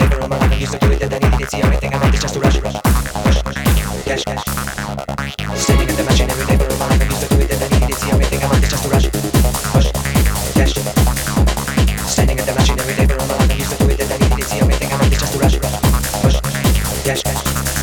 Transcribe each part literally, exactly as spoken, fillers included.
for all my life. I'm used to do it, that I need it. See everything I want is just to rush, rush, rush, rush, cash, cash. Standing at the machine every day for all my life. I'm used to do it, that I need it. See everything I want is just to rush, rush, cash. Standing at the machine every day for all my life. I'm used to do it, that I need it. See everything I want is just to rush, rush, rush, cash, cash.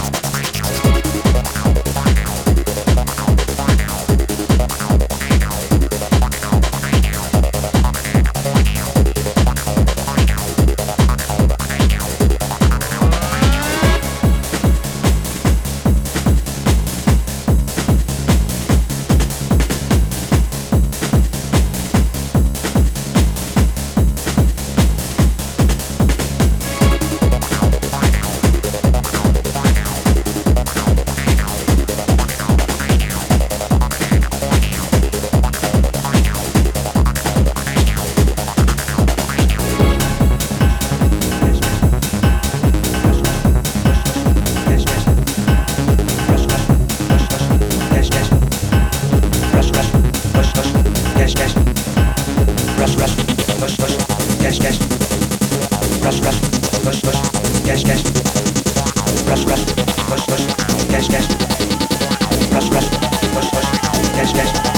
Rush, rush, push, push, cash, cash. Rush, rush, push, push, cash, cash. Rush, rush, push, push, cash, cash. Rush, rush, push, push, cash, cash.